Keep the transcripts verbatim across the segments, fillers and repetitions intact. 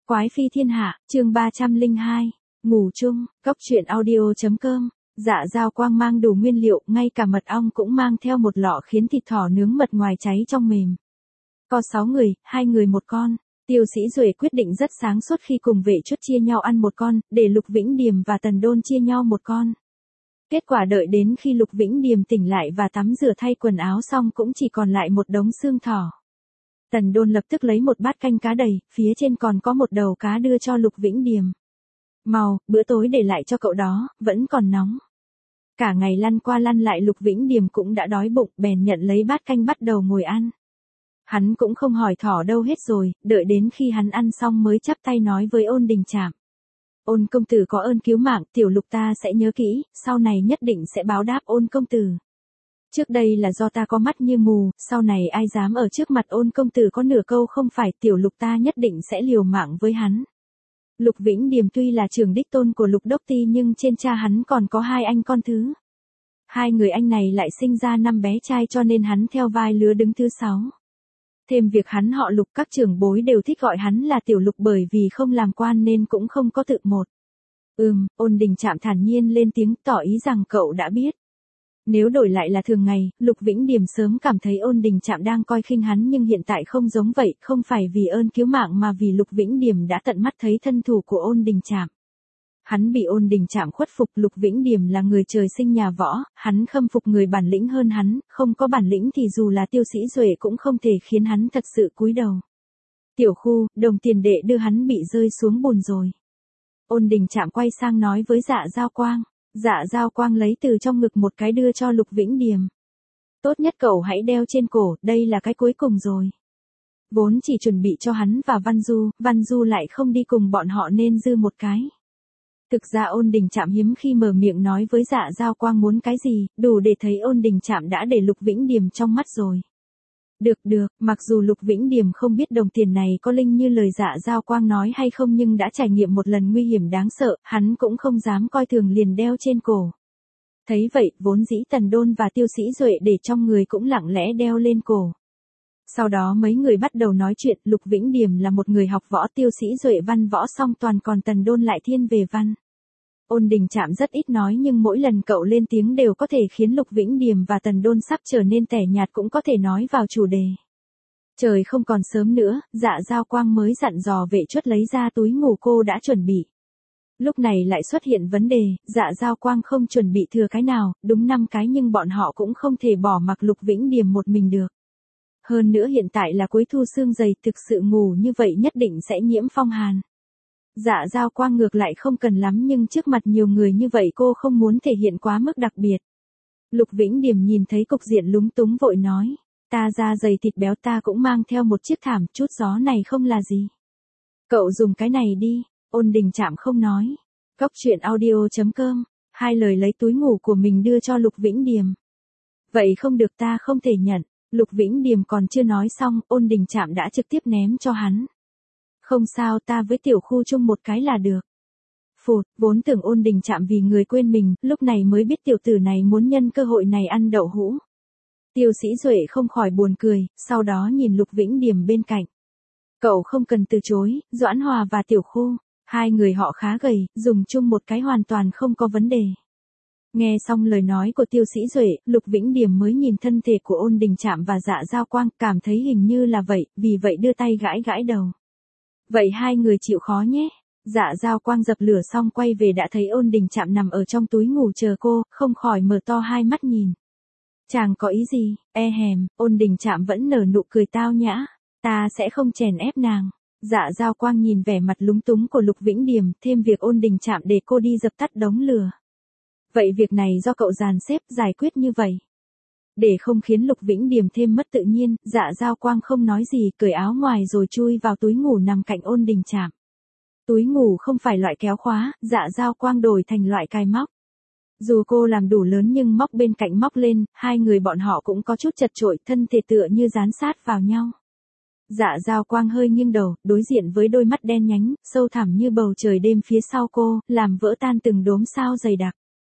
Quái phi thiên hạ, chương ba trăm lẻ hai, ngủ chung, cốc truyện audio.com. Dạ Dao Quang mang đủ nguyên liệu, ngay cả mật ong cũng mang theo một lọ khiến thịt thỏ nướng mật ngoài cháy trong mềm. Có sáu người, hai người một con. Tiêu Sĩ Duệ quyết định rất sáng suốt khi cùng vệ chuất chia nhau ăn một con, để Lục Vĩnh Điềm và Tần Đôn chia nhau một con. Kết quả đợi đến khi Lục Vĩnh Điềm tỉnh lại và tắm rửa thay quần áo xong cũng chỉ còn lại một đống xương thỏ. Tần Đôn lập tức lấy một bát canh cá đầy, phía trên còn có một đầu cá đưa cho Lục Vĩnh Điềm. Mau, bữa tối để lại cho cậu đó, vẫn còn nóng. Cả ngày lăn qua lăn lại Lục Vĩnh Điềm cũng đã đói bụng, bèn nhận lấy bát canh bắt đầu ngồi ăn. Hắn cũng không hỏi thỏ đâu hết rồi, đợi đến khi hắn ăn xong mới chắp tay nói với Ôn Đình Trạm. Ôn công tử có ơn cứu mạng, tiểu Lục ta sẽ nhớ kỹ, sau này nhất định sẽ báo đáp Ôn công tử. Trước đây là do ta có mắt như mù, sau này ai dám ở trước mặt Ôn công tử có nửa câu không phải, tiểu Lục ta nhất định sẽ liều mạng với hắn. Lục Vĩnh Điềm tuy là trưởng đích tôn của Lục Đốc Ti nhưng trên cha hắn còn có hai anh con thứ. Hai người anh này lại sinh ra năm bé trai cho nên hắn theo vai lứa đứng thứ sáu. Thêm việc hắn họ Lục, các trưởng bối đều thích gọi hắn là tiểu Lục bởi vì không làm quan nên cũng không có tự một. Ừm, Ôn Đình Trạm thản nhiên lên tiếng tỏ ý rằng cậu đã biết. Nếu đổi lại là thường ngày, Lục Vĩnh Điềm sớm cảm thấy Ôn Đình Trạm đang coi khinh hắn nhưng hiện tại không giống vậy, không phải vì ơn cứu mạng mà vì Lục Vĩnh Điềm đã tận mắt thấy thân thủ của Ôn Đình Trạm. Hắn bị Ôn Đình Trạm khuất phục, Lục Vĩnh Điềm là người trời sinh nhà võ, hắn khâm phục người bản lĩnh hơn hắn, không có bản lĩnh thì dù là Tiêu Sĩ Duệ cũng không thể khiến hắn thật sự cúi đầu. Tiểu Khu, đồng tiền đệ đưa hắn bị rơi xuống bùn rồi. Ôn Đình Trạm quay sang nói với Dạ Dao Quang. Dạ Dao Quang lấy từ trong ngực một cái đưa cho Lục Vĩnh Điềm. Tốt nhất cậu hãy đeo trên cổ, đây là cái cuối cùng rồi. Vốn chỉ chuẩn bị cho hắn và Văn Du, Văn Du lại không đi cùng bọn họ nên dư một cái. Thực ra Ôn Đình Trạm hiếm khi mở miệng nói với Dạ Dao Quang muốn cái gì, đủ để thấy Ôn Đình Trạm đã để Lục Vĩnh Điềm trong mắt rồi. Được được, mặc dù Lục Vĩnh Điềm không biết đồng tiền này có linh như lời Dạ Dao Quang nói hay không nhưng đã trải nghiệm một lần nguy hiểm đáng sợ, hắn cũng không dám coi thường liền đeo trên cổ. Thấy vậy, vốn dĩ Tần Đôn và Tiêu Sĩ Duệ để trong người cũng lặng lẽ đeo lên cổ. Sau đó mấy người bắt đầu nói chuyện, Lục Vĩnh Điềm là một người học võ, Tiêu Sĩ Duệ văn võ song toàn còn Tần Đôn lại thiên về văn. Ôn Đình Trạm rất ít nói nhưng mỗi lần cậu lên tiếng đều có thể khiến Lục Vĩnh Điềm và Tần Đôn sắp trở nên tẻ nhạt cũng có thể nói vào chủ đề. Trời không còn sớm nữa, Dạ Dao Quang mới dặn dò vệ chuất lấy ra túi ngủ cô đã chuẩn bị. Lúc này lại xuất hiện vấn đề, Dạ Dao Quang không chuẩn bị thừa cái nào, đúng năm cái nhưng bọn họ cũng không thể bỏ mặc Lục Vĩnh Điềm một mình được. Hơn nữa hiện tại là cuối thu sương dày, thực sự ngủ như vậy nhất định sẽ nhiễm phong hàn. Dạ Dao Quang ngược lại không cần lắm nhưng trước mặt nhiều người như vậy cô không muốn thể hiện quá mức đặc biệt. Lục Vĩnh Điềm nhìn thấy cục diện lúng túng vội nói, ta da dày thịt béo ta cũng mang theo một chiếc thảm, chút gió này không là gì. Cậu dùng cái này đi, Ôn Đình Trạm không nói. Cốc truyện audio.com, hai lời lấy túi ngủ của mình đưa cho Lục Vĩnh Điềm. Vậy không được ta không thể nhận, Lục Vĩnh Điềm còn chưa nói xong, Ôn Đình Trạm đã trực tiếp ném cho hắn. Không sao, ta với Tiểu Khu chung một cái là được. Phụt, vốn tưởng Ôn Đình Trạm vì người quên mình, lúc này mới biết tiểu tử này muốn nhân cơ hội này ăn đậu hũ. Tiêu Sĩ Duệ không khỏi buồn cười, sau đó nhìn Lục Vĩnh Điềm bên cạnh. Cậu không cần từ chối, Doãn Hòa và Tiểu Khu, hai người họ khá gầy, dùng chung một cái hoàn toàn không có vấn đề. Nghe xong lời nói của Tiêu Sĩ Duệ, Lục Vĩnh Điềm mới nhìn thân thể của Ôn Đình Trạm và Dạ Dao Quang, cảm thấy hình như là vậy, vì vậy đưa tay gãi gãi đầu. Vậy hai người chịu khó nhé. Dạ Dao Quang dập lửa xong quay về đã thấy Ôn Đình Trạm nằm ở trong túi ngủ chờ cô, không khỏi mở to hai mắt nhìn. Chàng có ý gì, e hèm, Ôn Đình Trạm vẫn nở nụ cười tao nhã. Ta sẽ không chèn ép nàng. Dạ Dao Quang nhìn vẻ mặt lúng túng của Lục Vĩnh Điềm, thêm việc Ôn Đình Trạm để cô đi dập tắt đống lửa. Vậy việc này do cậu dàn xếp giải quyết như vậy. Để không khiến Lục Vĩnh Điềm thêm mất tự nhiên, Dạ Dao Quang không nói gì, cởi áo ngoài rồi chui vào túi ngủ nằm cạnh Ôn Đình Trạm. Túi ngủ không phải loại kéo khóa, Dạ Dao Quang đổi thành loại cài móc. Dù cô làm đủ lớn nhưng móc bên cạnh móc lên, hai người bọn họ cũng có chút chật chội, thân thể tựa như dán sát vào nhau. Dạ Dao Quang hơi nghiêng đầu, đối diện với đôi mắt đen nhánh, sâu thẳm như bầu trời đêm phía sau cô, làm vỡ tan từng đốm sao dày đặc.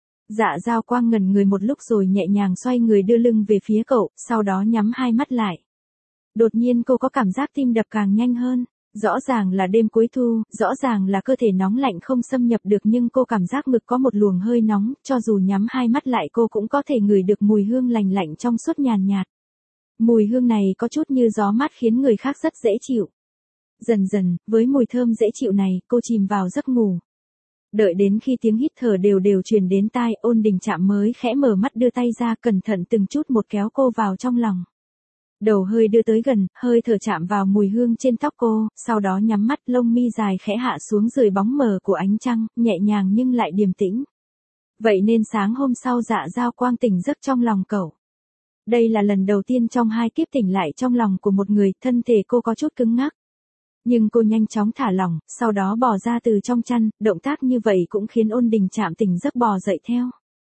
Dạ Dao Quang ngẩn người một lúc rồi nhẹ nhàng xoay người đưa lưng về phía cậu, sau đó nhắm hai mắt lại. Đột nhiên cô có cảm giác tim đập càng nhanh hơn. Rõ ràng là đêm cuối thu, rõ ràng là cơ thể nóng lạnh không xâm nhập được nhưng cô cảm giác ngực có một luồng hơi nóng, cho dù nhắm hai mắt lại cô cũng có thể ngửi được mùi hương lành lạnh trong suốt nhàn nhạt. Mùi hương này có chút như gió mát khiến người khác rất dễ chịu. Dần dần, với mùi thơm dễ chịu này, cô chìm vào giấc ngủ. Đợi đến khi tiếng hít thở đều đều truyền đến tai, Ôn Đình Trạm mới khẽ mở mắt đưa tay ra cẩn thận từng chút một kéo cô vào trong lòng. Đầu hơi đưa tới gần, hơi thở chạm vào mùi hương trên tóc cô, sau đó nhắm mắt, lông mi dài khẽ hạ xuống dưới bóng mờ của ánh trăng, nhẹ nhàng nhưng lại điềm tĩnh. Vậy nên sáng hôm sau Dạ Dao Quang tỉnh giấc trong lòng cậu. Đây là lần đầu tiên trong hai kiếp tỉnh lại trong lòng của một người, thân thể cô có chút cứng ngắc. Nhưng cô nhanh chóng thả lỏng, sau đó bò ra từ trong chăn, động tác như vậy cũng khiến Ôn Đình Trạm tỉnh giấc bò dậy theo.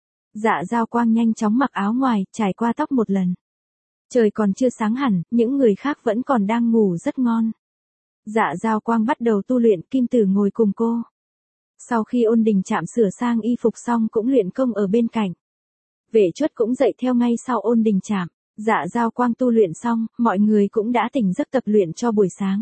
Dạ Dao Quang nhanh chóng mặc áo ngoài, trải qua tóc một lần. Trời còn chưa sáng hẳn, những người khác vẫn còn đang ngủ rất ngon. Dạ Dao Quang bắt đầu tu luyện, Kim Tử ngồi cùng cô. Sau khi Ôn Đình Trạm sửa sang y phục xong cũng luyện công ở bên cạnh. Vệ Chuất cũng dậy theo ngay sau Ôn Đình Trạm. Dạ Dao Quang tu luyện xong, mọi người cũng đã tỉnh giấc tập luyện cho buổi sáng.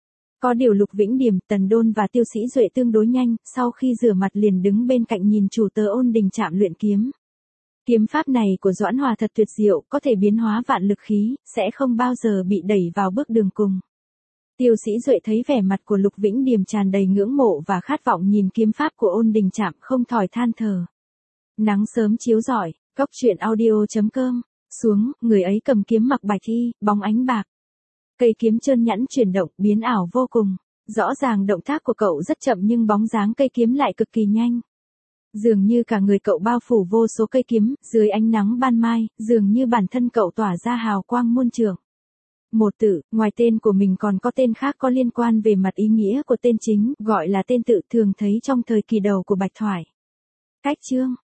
Có điều Lục Vĩnh Điềm, Tần Đôn và Tiêu Sĩ Duệ tương đối nhanh, sau khi rửa mặt liền đứng bên cạnh nhìn chủ tớ Ôn Đình Trạm luyện kiếm. Kiếm pháp này của Doãn Hòa thật tuyệt diệu, có thể biến hóa vạn lực khí, sẽ không bao giờ bị đẩy vào bước đường cùng. Tiêu Sĩ Duệ thấy vẻ mặt của Lục Vĩnh Điềm tràn đầy ngưỡng mộ và khát vọng nhìn kiếm pháp của Ôn Đình Trạm, không thỏi than thở. Nắng sớm chiếu rọi, cốc truyện audio chấm com, xuống, người ấy cầm kiếm mặc bạch y, bóng ánh bạc. Cây kiếm trơn nhẵn chuyển động, biến ảo vô cùng. Rõ ràng động tác của cậu rất chậm nhưng bóng dáng cây kiếm lại cực kỳ nhanh. Dường như cả người cậu bao phủ vô số cây kiếm, dưới ánh nắng ban mai, dường như bản thân cậu tỏa ra hào quang muôn trượng. Một tự, ngoài tên của mình còn có tên khác có liên quan về mặt ý nghĩa của tên chính, gọi là tên tự thường thấy trong thời kỳ đầu của Bạch Thoại. Cách chương